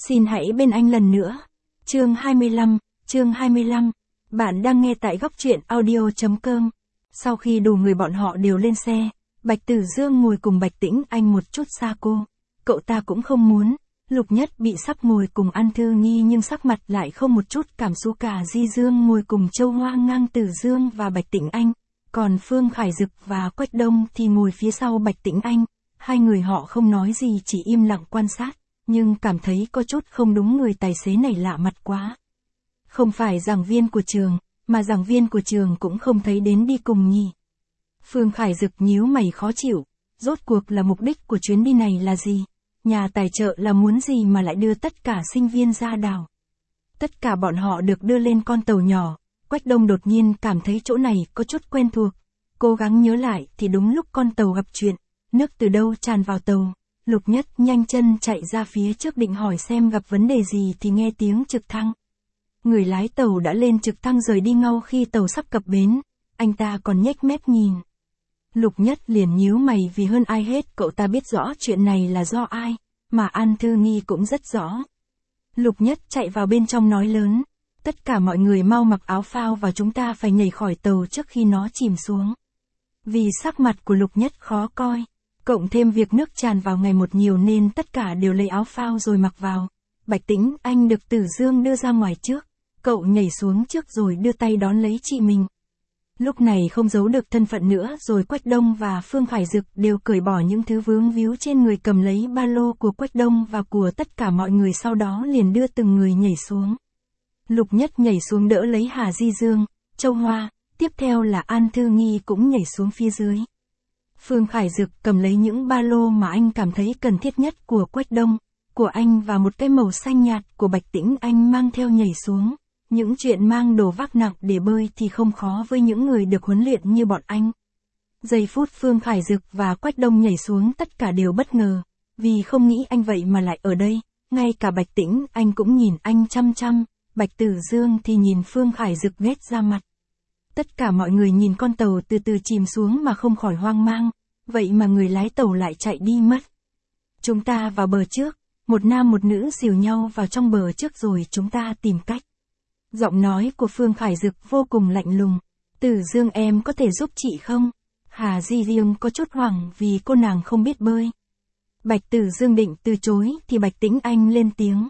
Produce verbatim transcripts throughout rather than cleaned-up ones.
Xin hãy bên anh lần nữa. Chương hai mươi lăm, chương hai mươi lăm. Bạn đang nghe tại góc truyện audio chấm com. Sau khi đủ người bọn họ đều lên xe, Bạch Tử Dương ngồi cùng Bạch Tĩnh Anh một chút xa cô. Cậu ta cũng không muốn. Lục Nhất bị sắp ngồi cùng An Thư Nghi nhưng sắc mặt lại không một chút cảm xúc cả. Di Dương ngồi cùng Châu Hoa ngang Tử Dương và Bạch Tĩnh Anh. Còn Phương Khải Dực và Quách Đông thì ngồi phía sau Bạch Tĩnh Anh. Hai người họ không nói gì, chỉ im lặng quan sát, nhưng cảm thấy có chút không đúng, người tài xế này lạ mặt quá. Không phải giảng viên của trường, mà giảng viên của trường cũng không thấy đến đi cùng nhỉ. Phương Khải Dực nhíu mày khó chịu, rốt cuộc là mục đích của chuyến đi này là gì? Nhà tài trợ là muốn gì mà lại đưa tất cả sinh viên ra đảo? Tất cả bọn họ được đưa lên con tàu nhỏ. Quách Đông đột nhiên cảm thấy chỗ này có chút quen thuộc. Cố gắng nhớ lại thì đúng lúc con tàu gặp chuyện, nước từ đâu tràn vào tàu. Lục Nhất nhanh chân chạy ra phía trước định hỏi xem gặp vấn đề gì thì nghe tiếng trực thăng. Người lái tàu đã lên trực thăng rời đi ngay khi tàu sắp cập bến. Anh ta còn nhếch mép nhìn. Lục Nhất liền nhíu mày vì hơn ai hết cậu ta biết rõ chuyện này là do ai, mà An Thư Nghi cũng rất rõ. Lục Nhất chạy vào bên trong nói lớn, tất cả mọi người mau mặc áo phao và chúng ta phải nhảy khỏi tàu trước khi nó chìm xuống. Vì sắc mặt của Lục Nhất khó coi, cộng thêm việc nước tràn vào ngày một nhiều nên tất cả đều lấy áo phao rồi mặc vào. Bạch Tĩnh Anh được Tử Dương đưa ra ngoài trước, cậu nhảy xuống trước rồi đưa tay đón lấy chị mình. Lúc này không giấu được thân phận nữa rồi. Quách Đông và Phương Khải Dực đều cởi bỏ những thứ vướng víu trên người, cầm lấy ba lô của Quách Đông và của tất cả mọi người, sau đó liền đưa từng người nhảy xuống. Lục Nhất nhảy xuống đỡ lấy Hà Di Dương, Châu Hoa, tiếp theo là An Thư Nghi cũng nhảy xuống phía dưới. Phương Khải Dực cầm lấy những ba lô mà anh cảm thấy cần thiết nhất của Quách Đông, của anh và một cái màu xanh nhạt của Bạch Tĩnh Anh mang theo nhảy xuống. Những chuyện mang đồ vác nặng để bơi thì không khó với những người được huấn luyện như bọn anh. Giây phút Phương Khải Dực và Quách Đông nhảy xuống tất cả đều bất ngờ, vì không nghĩ anh vậy mà lại ở đây. Ngay cả Bạch Tĩnh Anh cũng nhìn anh chăm chăm, Bạch Tử Dương thì nhìn Phương Khải Dực ghét ra mặt. Tất cả mọi người nhìn con tàu từ từ chìm xuống mà không khỏi hoang mang, vậy mà người lái tàu lại chạy đi mất. Chúng ta vào bờ trước, một nam một nữ dìu nhau vào trong bờ trước rồi chúng ta tìm cách. Giọng nói của Phương Khải Dực vô cùng lạnh lùng. Tử Dương em có thể giúp chị không? Hà Di Dương có chút hoảng vì cô nàng không biết bơi. Bạch Tử Dương định từ chối thì Bạch Tĩnh Anh lên tiếng.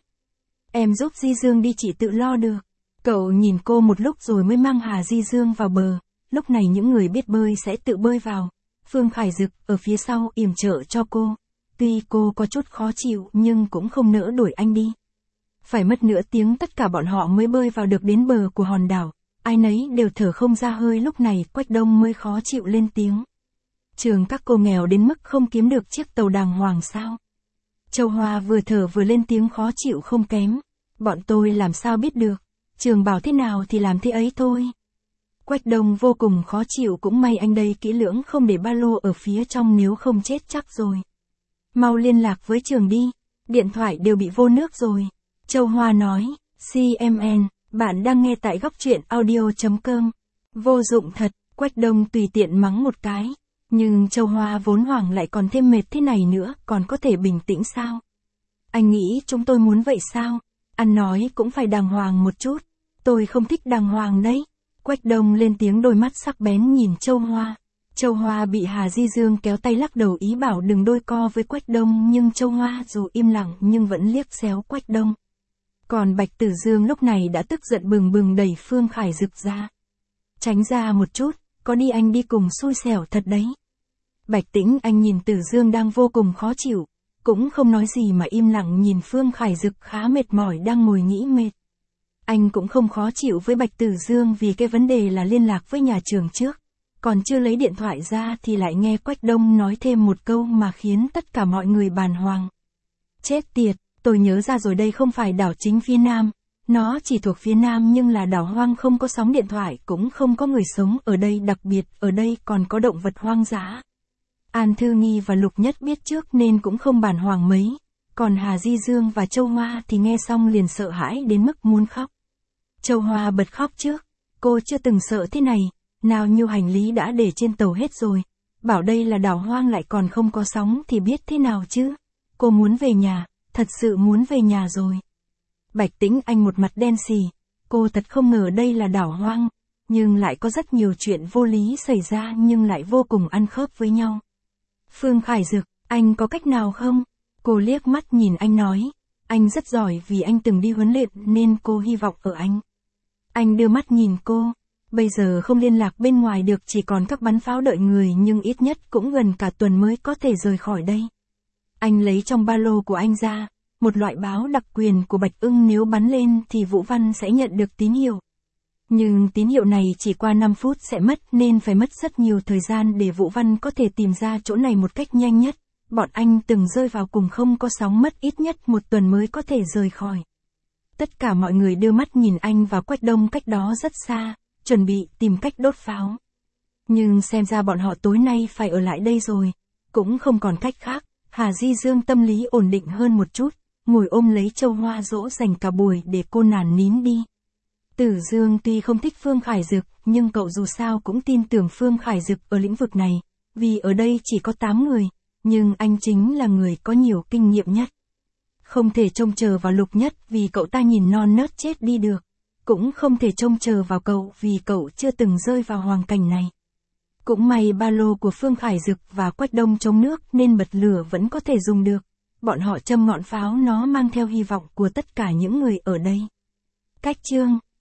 Em giúp Di Dương đi, chị tự lo được. Cậu nhìn cô một lúc rồi mới mang Hà Di Dương vào bờ. Lúc này những người biết bơi sẽ tự bơi vào. Phương Khải Dực ở phía sau yểm trợ cho cô. Tuy cô có chút khó chịu nhưng cũng không nỡ đuổi anh đi. Phải mất nửa tiếng tất cả bọn họ mới bơi vào được đến bờ của hòn đảo. Ai nấy đều thở không ra hơi. Lúc này Quách Đông mới khó chịu lên tiếng. Trường các cô nghèo đến mức không kiếm được chiếc tàu đàng hoàng sao? Châu Hoa vừa thở vừa lên tiếng khó chịu không kém. Bọn tôi làm sao biết được, trường bảo thế nào thì làm thế ấy thôi. Quách Đông vô cùng khó chịu, cũng may anh đây kỹ lưỡng không để ba lô ở phía trong, nếu không chết chắc rồi. Mau liên lạc với trường đi, điện thoại đều bị vô nước rồi. Châu Hoa nói, xê em en, bạn đang nghe tại góc truyện audio chấm com. Vô dụng thật, Quách Đông tùy tiện mắng một cái. Nhưng Châu Hoa vốn hoảng lại còn thêm mệt thế này nữa, còn có thể bình tĩnh sao? Anh nghĩ chúng tôi muốn vậy sao? Ăn nói cũng phải đàng hoàng một chút. Tôi không thích đàng hoàng đấy. Quách Đông lên tiếng, đôi mắt sắc bén nhìn Châu Hoa. Châu Hoa bị Hà Di Dương kéo tay lắc đầu ý bảo đừng đôi co với Quách Đông, nhưng Châu Hoa dù im lặng nhưng vẫn liếc xéo Quách Đông. Còn Bạch Tử Dương lúc này đã tức giận bừng bừng đẩy Phương Khải Dực ra. Tránh ra một chút, có đi anh đi cùng xui xẻo thật đấy. Bạch Tĩnh Anh nhìn Tử Dương đang vô cùng khó chịu, cũng không nói gì mà im lặng nhìn Phương Khải Dực khá mệt mỏi đang ngồi nghĩ mệt. Anh cũng không khó chịu với Bạch Tử Dương vì cái vấn đề là liên lạc với nhà trường trước. Còn chưa lấy điện thoại ra thì lại nghe Quách Đông nói thêm một câu mà khiến tất cả mọi người bàng hoàng. Chết tiệt, tôi nhớ ra rồi, đây không phải đảo chính phía Nam. Nó chỉ thuộc phía Nam nhưng là đảo hoang, không có sóng điện thoại, cũng không có người sống ở đây, đặc biệt ở đây còn có động vật hoang dã. An Thư Nghi và Lục Nhất biết trước nên cũng không bàng hoàng mấy. Còn Hà Di Dương và Châu Hoa thì nghe xong liền sợ hãi đến mức muốn khóc. Châu Hoa bật khóc trước. Cô chưa từng sợ thế này. Nào như hành lý đã để trên tàu hết rồi. Bảo đây là đảo hoang lại còn không có sóng thì biết thế nào chứ. Cô muốn về nhà. thật sự muốn về nhà rồi. Bạch Tĩnh Anh một mặt đen xì, cô thật không ngờ đây là đảo hoang, nhưng lại có rất nhiều chuyện vô lý xảy ra nhưng lại vô cùng ăn khớp với nhau. Phương Khải Dực, anh có cách nào không? Cô liếc mắt nhìn anh nói, anh rất giỏi vì anh từng đi huấn luyện nên cô hy vọng ở anh. Anh đưa mắt nhìn cô, bây giờ không liên lạc bên ngoài được, chỉ còn các bắn pháo đợi người, nhưng ít nhất cũng gần cả tuần mới có thể rời khỏi đây. Anh lấy trong ba lô của anh ra, một loại báo đặc quyền của Bạch Ưng, nếu bắn lên thì Vũ Văn sẽ nhận được tín hiệu. Nhưng tín hiệu này chỉ qua năm phút sẽ mất nên phải mất rất nhiều thời gian để Vũ Văn có thể tìm ra chỗ này một cách nhanh nhất. Bọn anh từng rơi vào cùng không có sóng, mất ít nhất một tuần mới có thể rời khỏi. Tất cả mọi người đưa mắt nhìn anh và Quách Đông cách đó rất xa, chuẩn bị tìm cách đốt pháo. Nhưng xem ra bọn họ tối nay phải ở lại đây rồi, cũng không còn cách khác. Hà Di Dương tâm lý ổn định hơn một chút, ngồi ôm lấy Châu Hoa dỗ dành cả buổi để cô nản nín đi. Tử Dương tuy không thích Phương Khải Dực, nhưng cậu dù sao cũng tin tưởng Phương Khải Dực ở lĩnh vực này, vì ở đây chỉ có tám người, nhưng anh chính là người có nhiều kinh nghiệm nhất. Không thể trông chờ vào Lục Nhất vì cậu ta nhìn non nớt chết đi được, cũng không thể trông chờ vào cậu vì cậu chưa từng rơi vào hoàn cảnh này. Cũng may ba lô của Phương Khải Dực và Quách Đông chống nước nên bật lửa vẫn có thể dùng được. Bọn họ châm ngọn pháo, nó mang theo hy vọng của tất cả những người ở đây. Cách chương